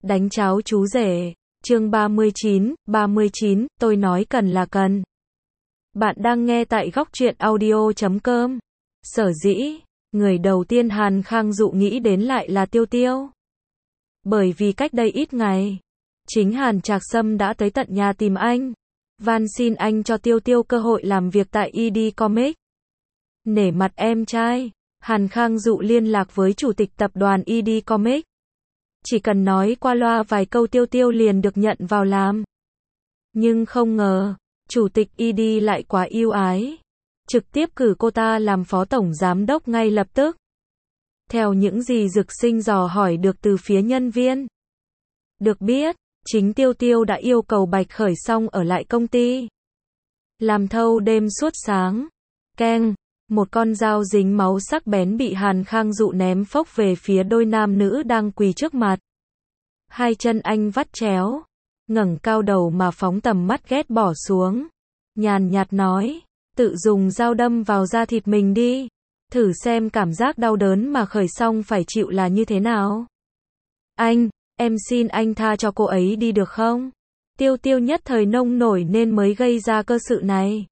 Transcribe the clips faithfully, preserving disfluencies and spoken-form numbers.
Đánh cháo chú rể, chương ba mươi chín, ba mươi chín, tôi nói cần là cần. Bạn đang nghe tại góc truyện audio chấm com. Sở dĩ, người đầu tiên Hàn Khang Dụ nghĩ đến lại là Tiêu Tiêu. Bởi vì cách đây ít ngày, chính Hàn Trạc Sâm đã tới tận nhà tìm anh, van xin anh cho Tiêu Tiêu cơ hội làm việc tại i đê Comics. Nể mặt em trai, Hàn Khang Dụ liên lạc với chủ tịch tập đoàn i đê Comics. Chỉ cần nói qua loa vài câu Tiêu Tiêu liền được nhận vào làm. Nhưng không ngờ, chủ tịch i đê lại quá ưu ái, trực tiếp cử cô ta làm phó tổng giám đốc ngay lập tức. Theo những gì Dực Sinh dò hỏi được từ phía nhân viên, được biết, chính Tiêu Tiêu đã yêu cầu Bạch Khởi Song ở lại công ty, làm thâu đêm suốt sáng. Keng, một con dao dính máu sắc bén bị Hàn Khang Dụ ném phốc về phía đôi nam nữ đang quỳ trước mặt. Hai chân anh vắt chéo, ngẩng cao đầu mà phóng tầm mắt ghét bỏ xuống. Nhàn nhạt nói, tự dùng dao đâm vào da thịt mình đi, thử xem cảm giác đau đớn mà Khởi Song phải chịu là như thế nào. Anh, em xin anh tha cho cô ấy đi được không? Tiêu Tiêu nhất thời nông nổi nên mới gây ra cơ sự này.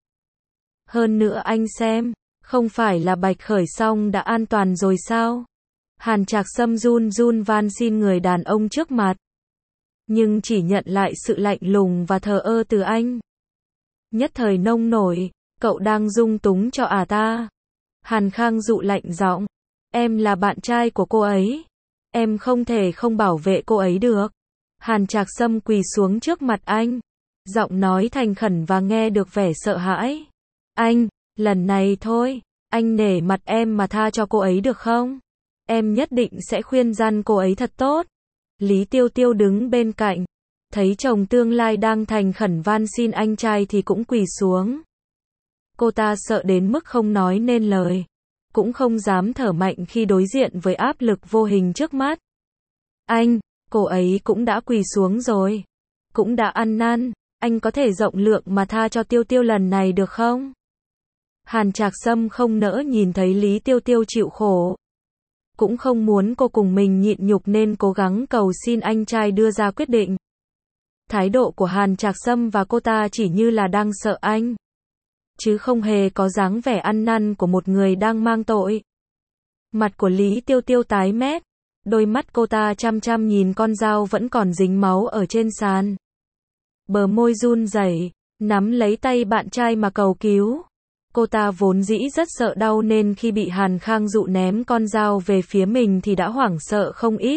Hơn nữa anh xem, không phải là Bạch Khởi Song đã an toàn rồi sao? Hàn Trạc Sâm run run van xin người đàn ông trước mặt, nhưng chỉ nhận lại sự lạnh lùng và thờ ơ từ anh. Nhất thời nông nổi, cậu đang dung túng cho à ta? Hàn Khang Dụ lạnh giọng, em là bạn trai của cô ấy, em không thể không bảo vệ cô ấy được. Hàn Trạc Sâm quỳ xuống trước mặt anh, giọng nói thành khẩn và nghe được vẻ sợ hãi. Anh, lần này thôi, anh nể mặt em mà tha cho cô ấy được không? Em nhất định sẽ khuyên răn cô ấy thật tốt. Lý Tiêu Tiêu đứng bên cạnh, thấy chồng tương lai đang thành khẩn van xin anh trai thì cũng quỳ xuống. Cô ta sợ đến mức không nói nên lời, cũng không dám thở mạnh khi đối diện với áp lực vô hình trước mắt. Anh, cô ấy cũng đã quỳ xuống rồi, cũng đã ăn năn, anh có thể rộng lượng mà tha cho Tiêu Tiêu lần này được không? Hàn Trạc Sâm không nỡ nhìn thấy Lý Tiêu Tiêu chịu khổ, cũng không muốn cô cùng mình nhịn nhục nên cố gắng cầu xin anh trai đưa ra quyết định. Thái độ của Hàn Trạc Sâm và cô ta chỉ như là đang sợ anh, chứ không hề có dáng vẻ ăn năn của một người đang mang tội. Mặt của Lý Tiêu Tiêu tái mét, đôi mắt cô ta chăm chăm nhìn con dao vẫn còn dính máu ở trên sàn. Bờ môi run rẩy, nắm lấy tay bạn trai mà cầu cứu. Cô ta vốn dĩ rất sợ đau nên khi bị Hàn Khang Dụ ném con dao về phía mình thì đã hoảng sợ không ít.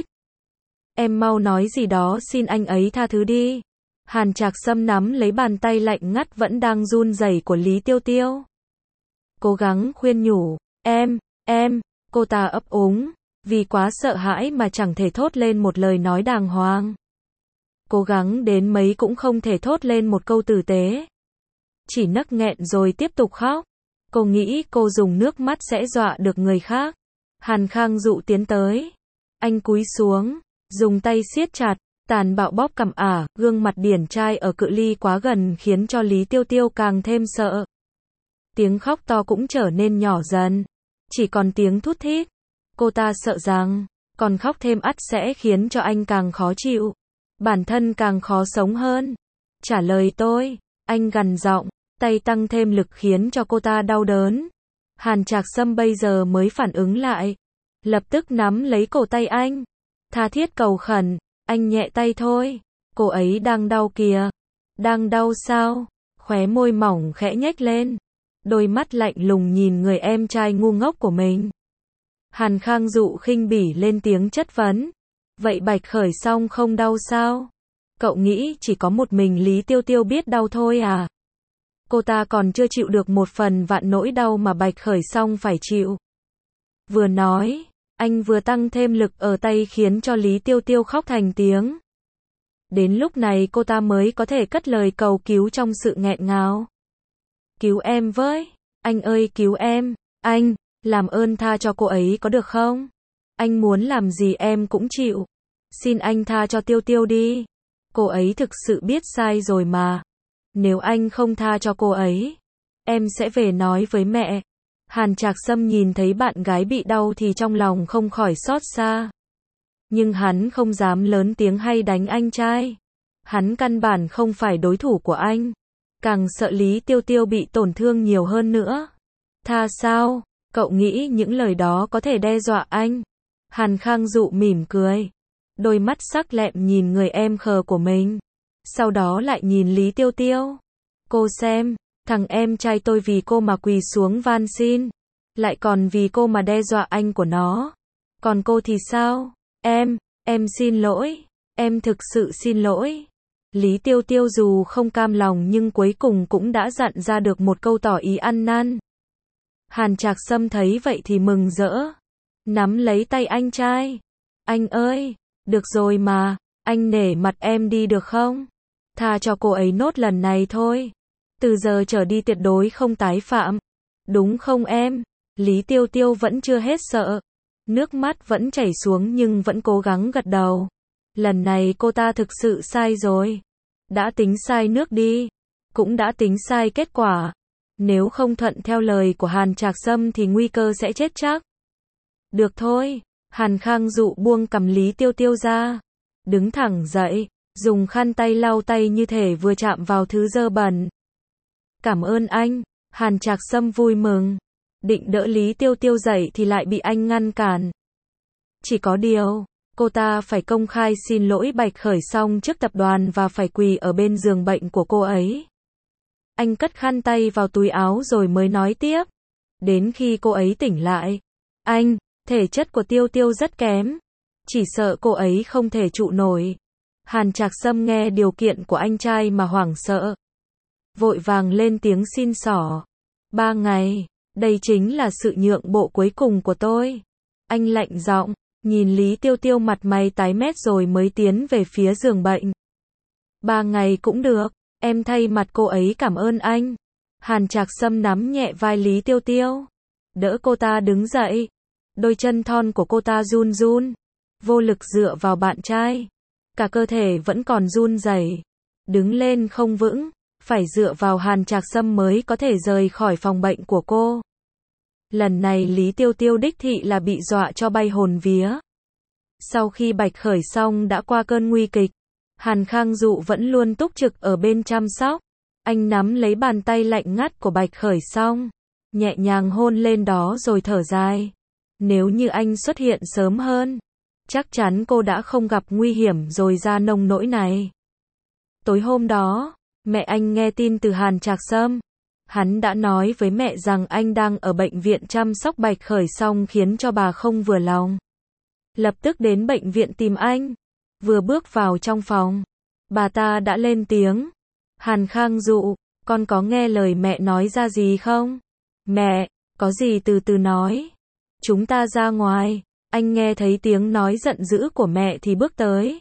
Em mau nói gì đó xin anh ấy tha thứ đi. Hàn Trạc Sâm nắm lấy bàn tay lạnh ngắt vẫn đang run rẩy của Lý Tiêu Tiêu, cố gắng khuyên nhủ, em, em, cô ta ấp úng, vì quá sợ hãi mà chẳng thể thốt lên một lời nói đàng hoàng. Cố gắng đến mấy cũng không thể thốt lên một câu tử tế, chỉ nấc nghẹn rồi tiếp tục khóc. Cô nghĩ cô dùng nước mắt sẽ dọa được người khác. Hàn Khang Dụ tiến tới, anh cúi xuống, dùng tay siết chặt, tàn bạo bóp cằm ả, gương mặt điển trai ở cự ly quá gần khiến cho Lý Tiêu Tiêu càng thêm sợ. Tiếng khóc to cũng trở nên nhỏ dần, chỉ còn tiếng thút thít. Cô ta sợ rằng, còn khóc thêm ắt sẽ khiến cho anh càng khó chịu, bản thân càng khó sống hơn. Trả lời tôi, anh gằn giọng, tay tăng thêm lực khiến cho cô ta đau đớn. Hàn Trạc Sâm bây giờ mới phản ứng lại, lập tức nắm lấy cổ tay anh, tha thiết cầu khẩn, anh nhẹ tay thôi, cô ấy đang đau kìa. Đang đau sao? Khóe môi mỏng khẽ nhếch lên, đôi mắt lạnh lùng nhìn người em trai ngu ngốc của mình. Hàn Khang Dụ khinh bỉ lên tiếng chất vấn, vậy Bạch Khởi Song không đau sao? Cậu nghĩ chỉ có một mình Lý Tiêu Tiêu biết đau thôi à? Cô ta còn chưa chịu được một phần vạn nỗi đau mà Bạch Khởi Song phải chịu. Vừa nói, anh vừa tăng thêm lực ở tay khiến cho Lý Tiêu Tiêu khóc thành tiếng. Đến lúc này cô ta mới có thể cất lời cầu cứu trong sự nghẹn ngào. Cứu em với, anh ơi cứu em, anh, làm ơn tha cho cô ấy có được không? Anh muốn làm gì em cũng chịu. Xin anh tha cho Tiêu Tiêu đi. Cô ấy thực sự biết sai rồi mà. Nếu anh không tha cho cô ấy, em sẽ về nói với mẹ. Hàn Trạc Sâm nhìn thấy bạn gái bị đau thì trong lòng không khỏi xót xa. nhưng hắn không dám lớn tiếng hay đánh anh trai. Hắn căn bản không phải đối thủ của anh. Càng sợ Lý Tiêu Tiêu bị tổn thương nhiều hơn nữa. Tha sao? Cậu nghĩ những lời đó có thể đe dọa anh? Hàn Khang Dụ mỉm cười. Đôi mắt sắc lẹm nhìn người em khờ của mình. Sau đó lại nhìn Lý Tiêu Tiêu. Cô xem, thằng em trai tôi vì cô mà quỳ xuống van xin. Lại còn vì cô mà đe dọa anh của nó. Còn cô thì sao? Em, em xin lỗi. Em thực sự xin lỗi. Lý Tiêu Tiêu dù không cam lòng nhưng cuối cùng cũng đã dặn ra được một câu tỏ ý ăn năn. Hàn Trạc Sâm thấy vậy thì mừng rỡ. Nắm lấy tay anh trai. Anh ơi, được rồi mà, anh nể mặt em đi được không? Tha cho cô ấy nốt lần này thôi. Từ giờ trở đi tuyệt đối không tái phạm. Đúng không em? Lý Tiêu Tiêu vẫn chưa hết sợ. Nước mắt vẫn chảy xuống nhưng vẫn cố gắng gật đầu. Lần này cô ta thực sự sai rồi. Đã tính sai nước đi. Cũng đã tính sai kết quả. Nếu không thuận theo lời của Hàn Trạc Sâm thì nguy cơ sẽ chết chắc. Được thôi. Hàn Khang Dụ buông cầm Lý Tiêu Tiêu ra. Đứng thẳng dậy. Dùng khăn tay lau tay như thể vừa chạm vào thứ dơ bẩn. Cảm ơn anh. Hàn Trạc Sâm vui mừng. Định đỡ Lý Tiêu Tiêu dậy thì lại bị anh ngăn cản. Chỉ có điều, cô ta phải công khai xin lỗi Bạch Khởi Song trước tập đoàn và phải quỳ ở bên giường bệnh của cô ấy. Anh cất khăn tay vào túi áo rồi mới nói tiếp. Đến khi cô ấy tỉnh lại. Anh, thể chất của Tiêu Tiêu rất kém. Chỉ sợ cô ấy không thể trụ nổi. Hàn Trạc Sâm nghe điều kiện của anh trai mà hoảng sợ. Vội vàng lên tiếng xin xỏ. Ba ngày, đây chính là sự nhượng bộ cuối cùng của tôi. Anh lạnh giọng, nhìn Lý Tiêu Tiêu mặt mày tái mét rồi mới tiến về phía giường bệnh. Ba ngày cũng được, em thay mặt cô ấy cảm ơn anh. Hàn Trạc Sâm nắm nhẹ vai Lý Tiêu Tiêu. Đỡ cô ta đứng dậy. Đôi chân thon của cô ta run run. Vô lực dựa vào bạn trai. Cả cơ thể vẫn còn run rẩy. Đứng lên không vững. Phải dựa vào Hàn Trạc Sâm mới có thể rời khỏi phòng bệnh của cô. Lần này Lý Tiêu Tiêu đích thị là bị dọa cho bay hồn vía. Sau khi Bạch Khởi Song đã qua cơn nguy kịch, Hàn Khang Dụ vẫn luôn túc trực ở bên chăm sóc. Anh nắm lấy bàn tay lạnh ngắt của Bạch Khởi Song, nhẹ nhàng hôn lên đó rồi thở dài. Nếu như anh xuất hiện sớm hơn, chắc chắn cô đã không gặp nguy hiểm rồi ra nông nỗi này. Tối hôm đó, mẹ anh nghe tin từ Hàn Trạc Sâm. Hắn đã nói với mẹ rằng anh đang ở bệnh viện chăm sóc Bạch Khởi Song khiến cho bà không vừa lòng. Lập tức đến bệnh viện tìm anh. Vừa bước vào trong phòng, bà ta đã lên tiếng. Hàn Khang Dụ, con có nghe lời mẹ nói ra gì không? Mẹ, có gì từ từ nói. Chúng ta ra ngoài. Anh nghe thấy tiếng nói giận dữ của mẹ thì bước tới.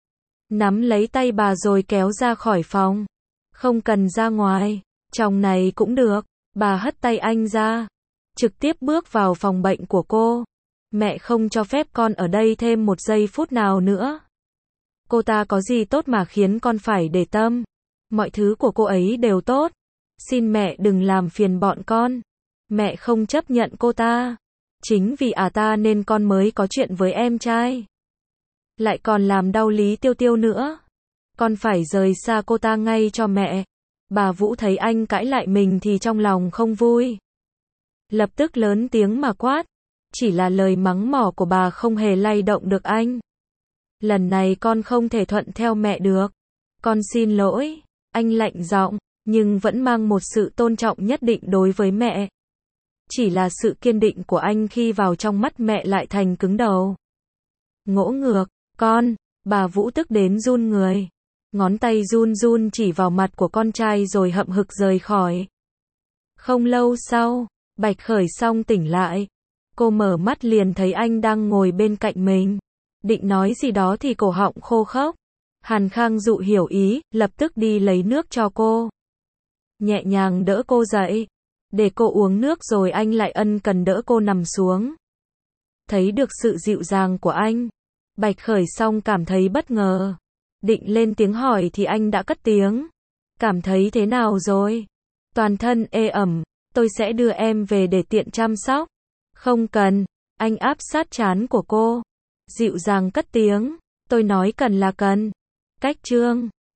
Nắm lấy tay bà rồi kéo ra khỏi phòng. Không cần ra ngoài. Trong này cũng được. Bà hất tay anh ra. Trực tiếp bước vào phòng bệnh của cô. Mẹ không cho phép con ở đây thêm một giây phút nào nữa. Cô ta có gì tốt mà khiến con phải để tâm. Mọi thứ của cô ấy đều tốt. Xin mẹ đừng làm phiền bọn con. Mẹ không chấp nhận cô ta. Chính vì à ta nên con mới có chuyện với em trai. Lại còn làm đau Lý Tiêu Tiêu nữa. Con phải rời xa cô ta ngay cho mẹ. Bà Vũ thấy anh cãi lại mình thì trong lòng không vui. Lập tức lớn tiếng mà quát. Chỉ là lời mắng mỏ của bà không hề lay động được anh. Lần này con không thể thuận theo mẹ được. Con xin lỗi. Anh lạnh giọng, nhưng vẫn mang một sự tôn trọng nhất định đối với mẹ. Chỉ là sự kiên định của anh khi vào trong mắt mẹ lại thành cứng đầu. Ngỗ ngược, con, bà Vũ tức đến run người. Ngón tay run run chỉ vào mặt của con trai rồi hậm hực rời khỏi. Không lâu sau, Bạch Khởi Song tỉnh lại. Cô mở mắt liền thấy anh đang ngồi bên cạnh mình. Định nói gì đó thì cổ họng khô khốc. Hàn Khang Dụ hiểu ý, lập tức đi lấy nước cho cô. Nhẹ nhàng đỡ cô dậy. Để cô uống nước rồi anh lại ân cần đỡ cô nằm xuống. Thấy được sự dịu dàng của anh, Bạch Khởi Song cảm thấy bất ngờ. Định lên tiếng hỏi thì anh đã cất tiếng. Cảm thấy thế nào rồi? Toàn thân ê ẩm, tôi sẽ đưa em về để tiện chăm sóc. Không cần, anh áp sát trán của cô. Dịu dàng cất tiếng. Tôi nói cần là cần. Cách chương